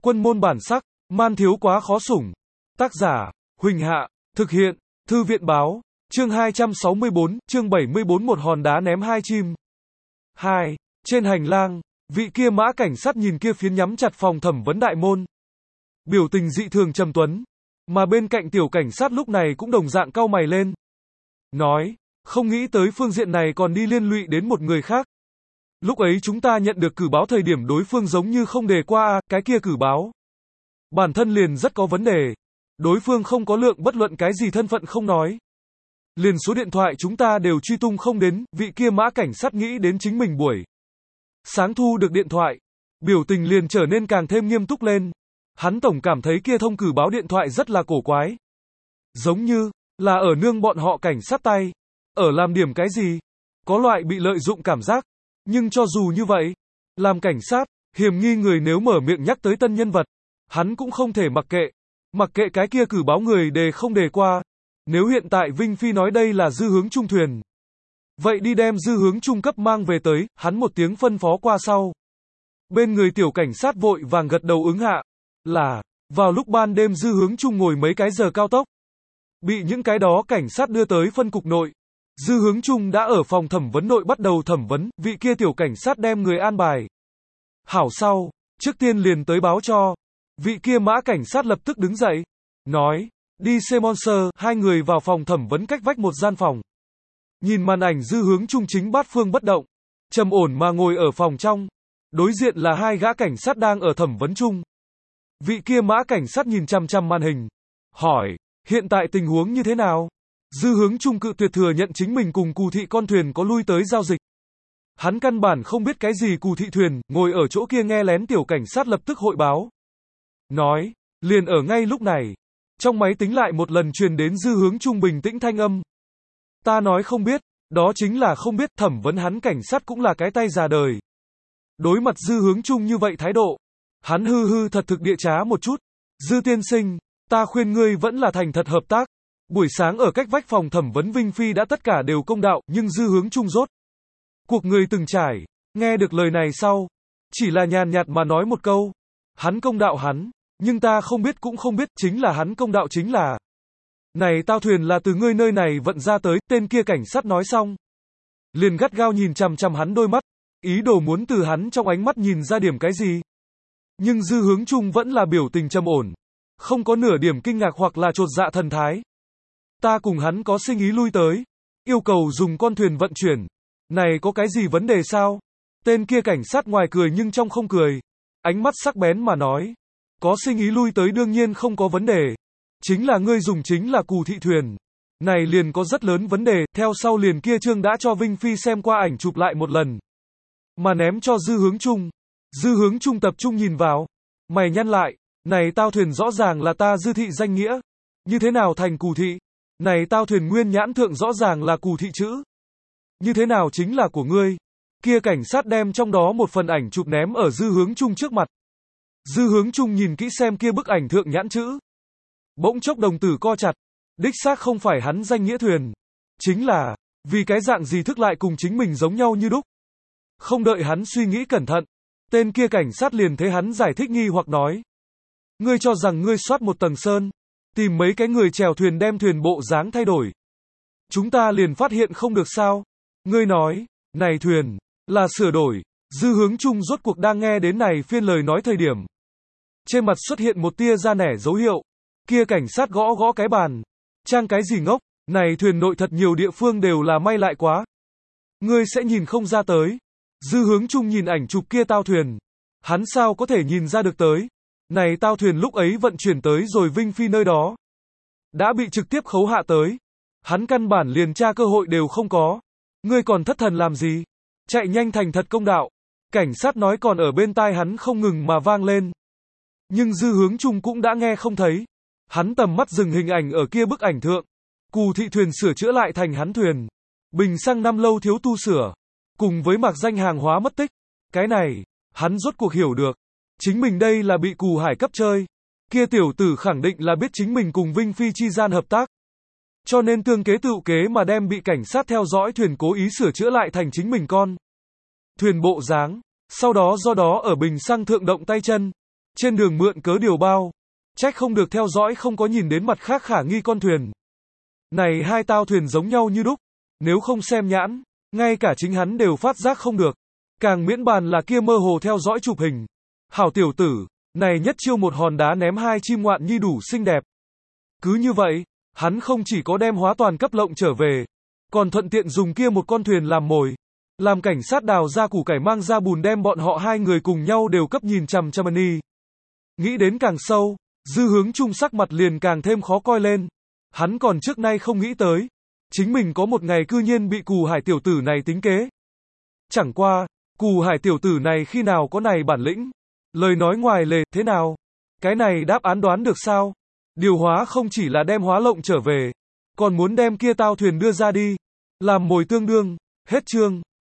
Quân môn bản sắc, man thiếu quá khó sủng. Tác giả, Huỳnh Hạ, thực hiện, Thư viện báo, chương 264, chương 74 một hòn đá ném hai chim. 2. Trên hành lang, vị kia mã cảnh sát nhìn kia phiến nhắm chặt phòng thẩm vấn đại môn. Biểu tình dị thường trầm tuấn. Mà bên cạnh tiểu cảnh sát lúc này cũng đồng dạng cau mày lên. Nói, không nghĩ tới phương diện này còn đi liên lụy đến một người khác. Lúc ấy chúng ta nhận được cử báo thời điểm đối phương giống như không đề qua cái kia cử báo. Bản thân liền rất có vấn đề. Đối phương không có lượng bất luận cái gì thân phận không nói. Liền số điện thoại chúng ta đều truy tung không đến, vị kia mã cảnh sát nghĩ đến chính mình buổi sáng thu được điện thoại. Biểu tình liền trở nên càng thêm nghiêm túc lên. Hắn tổng cảm thấy kia thông cử báo điện thoại rất là cổ quái. Giống như là ở nương bọn họ cảnh sát tay. Ở làm điểm cái gì? Có loại bị lợi dụng cảm giác. Nhưng cho dù như vậy, làm cảnh sát, hiểm nghi người nếu mở miệng nhắc tới tân nhân vật, hắn cũng không thể mặc kệ. Mặc kệ cái kia cử báo người đề không đề qua. Nếu hiện tại Vinh Phi nói đây là dư hướng trung thuyền, vậy đi đem dư hướng trung cấp mang về tới, hắn một tiếng phân phó qua sau. Bên người tiểu cảnh sát vội vàng gật đầu ứng hạ. Là, vào lúc ban đêm dư hướng trung ngồi mấy cái giờ cao tốc. Bị những cái đó cảnh sát đưa tới phân cục nội. Dư hướng trung đã ở phòng thẩm vấn nội bắt đầu thẩm vấn, vị kia tiểu cảnh sát đem người an bài. Hảo sau, trước tiên liền tới báo cho. Vị kia mã cảnh sát lập tức đứng dậy. Nói, đi xe Monster, hai người vào phòng thẩm vấn cách vách một gian phòng. Nhìn màn ảnh dư hướng trung chính bát phương bất động. Trầm ổn mà ngồi ở phòng trong. Đối diện là hai gã cảnh sát đang ở thẩm vấn chung. Vị kia mã cảnh sát nhìn chằm chằm màn hình. Hỏi, hiện tại tình huống như thế nào? Dư hướng trung cự tuyệt thừa nhận chính mình cùng Cù thị con thuyền có lui tới giao dịch. Hắn căn bản không biết cái gì Cù thị thuyền, ngồi ở chỗ kia nghe lén tiểu cảnh sát lập tức hội báo. Nói, liền ở ngay lúc này. Trong máy tính lại một lần truyền đến dư hướng trung bình tĩnh thanh âm. Ta nói không biết, đó chính là không biết, thẩm vấn hắn cảnh sát cũng là cái tay già đời. Đối mặt dư hướng trung như vậy thái độ. Hắn hư thật thực địa trá một chút. Dư tiên sinh, ta khuyên ngươi vẫn là thành thật hợp tác. Buổi sáng ở cách vách phòng thẩm vấn Vinh Phi đã tất cả đều công đạo, nhưng dư hướng trung rốt. Cuộc người từng trải, nghe được lời này sau. Chỉ là nhàn nhạt mà nói một câu. Hắn công đạo hắn, nhưng ta không biết cũng không biết, chính là hắn công đạo chính là. Này tao thuyền là từ ngươi nơi này vận ra tới, tên kia cảnh sát nói xong. Liền gắt gao nhìn chằm chằm hắn đôi mắt. Ý đồ muốn từ hắn trong ánh mắt nhìn ra điểm cái gì. Nhưng dư hướng trung vẫn là biểu tình trầm ổn. Không có nửa điểm kinh ngạc hoặc là chột dạ thần thái. Ta cùng hắn có sinh ý lui tới. Yêu cầu dùng con thuyền vận chuyển. Này có cái gì vấn đề sao? Tên kia cảnh sát ngoài cười nhưng trong không cười. Ánh mắt sắc bén mà nói. Có sinh ý lui tới đương nhiên không có vấn đề. Chính là ngươi dùng chính là Cù thị thuyền. Này liền có rất lớn vấn đề. Theo sau liền kia Trương đã cho Vinh Phi xem qua ảnh chụp lại một lần. Mà ném cho dư hướng trung. Dư hướng trung tập trung nhìn vào. Mày nhăn lại. Này tao thuyền rõ ràng là ta dư thị danh nghĩa. Như thế nào thành Cù thị? Này tao thuyền nguyên nhãn thượng rõ ràng là Cù thị chữ. Như thế nào chính là của ngươi? Kia cảnh sát đem trong đó một phần ảnh chụp ném ở dư hướng trung trước mặt. Dư hướng trung nhìn kỹ xem kia bức ảnh thượng nhãn chữ. Bỗng chốc đồng tử co chặt. Đích xác không phải hắn danh nghĩa thuyền. Chính là, vì cái dạng gì thức lại cùng chính mình giống nhau như đúc. Không đợi hắn suy nghĩ cẩn thận. Tên kia cảnh sát liền thấy hắn giải thích nghi hoặc nói. Ngươi cho rằng ngươi soát một tầng sơn. Tìm mấy cái người chèo thuyền đem thuyền bộ dáng thay đổi. Chúng ta liền phát hiện không được sao. Ngươi nói, này thuyền, là sửa đổi. Dư hướng trung rốt cuộc đang nghe đến này phiên lời nói thời điểm. Trên mặt xuất hiện một tia da nẻ dấu hiệu. Kia cảnh sát gõ gõ cái bàn. Trang cái gì ngốc, này thuyền nội thật nhiều địa phương đều là may lại quá. Ngươi sẽ nhìn không ra tới. Dư hướng trung nhìn ảnh chụp kia tao thuyền. Hắn sao có thể nhìn ra được tới. Này tao thuyền lúc ấy vận chuyển tới rồi Vinh Phi nơi đó. Đã bị trực tiếp khấu hạ tới. Hắn căn bản liền tra cơ hội đều không có. Ngươi còn thất thần làm gì? Chạy nhanh thành thật công đạo. Cảnh sát nói còn ở bên tai hắn không ngừng mà vang lên. Nhưng dư hướng trung cũng đã nghe không thấy. Hắn tầm mắt dừng hình ảnh ở kia bức ảnh thượng. Cù thị thuyền sửa chữa lại thành hắn thuyền. Bình xăng năm lâu thiếu tu sửa. Cùng với mạc danh hàng hóa mất tích. Cái này, hắn rốt cuộc hiểu được. Chính mình đây là bị Cù Hải cấp chơi. Kia tiểu tử khẳng định là biết chính mình cùng Vinh Phi chi gian hợp tác. Cho nên tương kế tựu kế mà đem bị cảnh sát theo dõi thuyền cố ý sửa chữa lại thành chính mình con thuyền bộ dáng. Sau đó do đó ở bình xăng thượng động tay chân. Trên đường mượn cớ điều bao. Trách không được theo dõi không có nhìn đến mặt khác khả nghi con thuyền. Này hai tao thuyền giống nhau như đúc. Nếu không xem nhãn, ngay cả chính hắn đều phát giác không được. Càng miễn bàn là kia mơ hồ theo dõi chụp hình. Hảo tiểu tử, này nhất chiêu một hòn đá ném hai chim ngoạn nhi đủ xinh đẹp. Cứ như vậy, hắn không chỉ có đem hóa toàn cấp lộng trở về, còn thuận tiện dùng kia một con thuyền làm mồi. Làm cảnh sát đào ra củ cải mang ra bùn đem bọn họ hai người cùng nhau đều cấp nhìn chằm chằm đi. Nghĩ đến càng sâu, Dư Hướng Trung sắc mặt liền càng thêm khó coi lên. Hắn còn trước nay không nghĩ tới. Chính mình có một ngày cư nhiên bị Cù Hải tiểu tử này tính kế. Chẳng qua, Cù Hải tiểu tử này khi nào có này bản lĩnh. Lời nói ngoài lề, thế nào? Cái này đáp án đoán được sao? Điều hóa không chỉ là đem hóa lộng trở về, còn muốn đem kia tao thuyền đưa ra đi. Làm mồi tương đương, hết chương.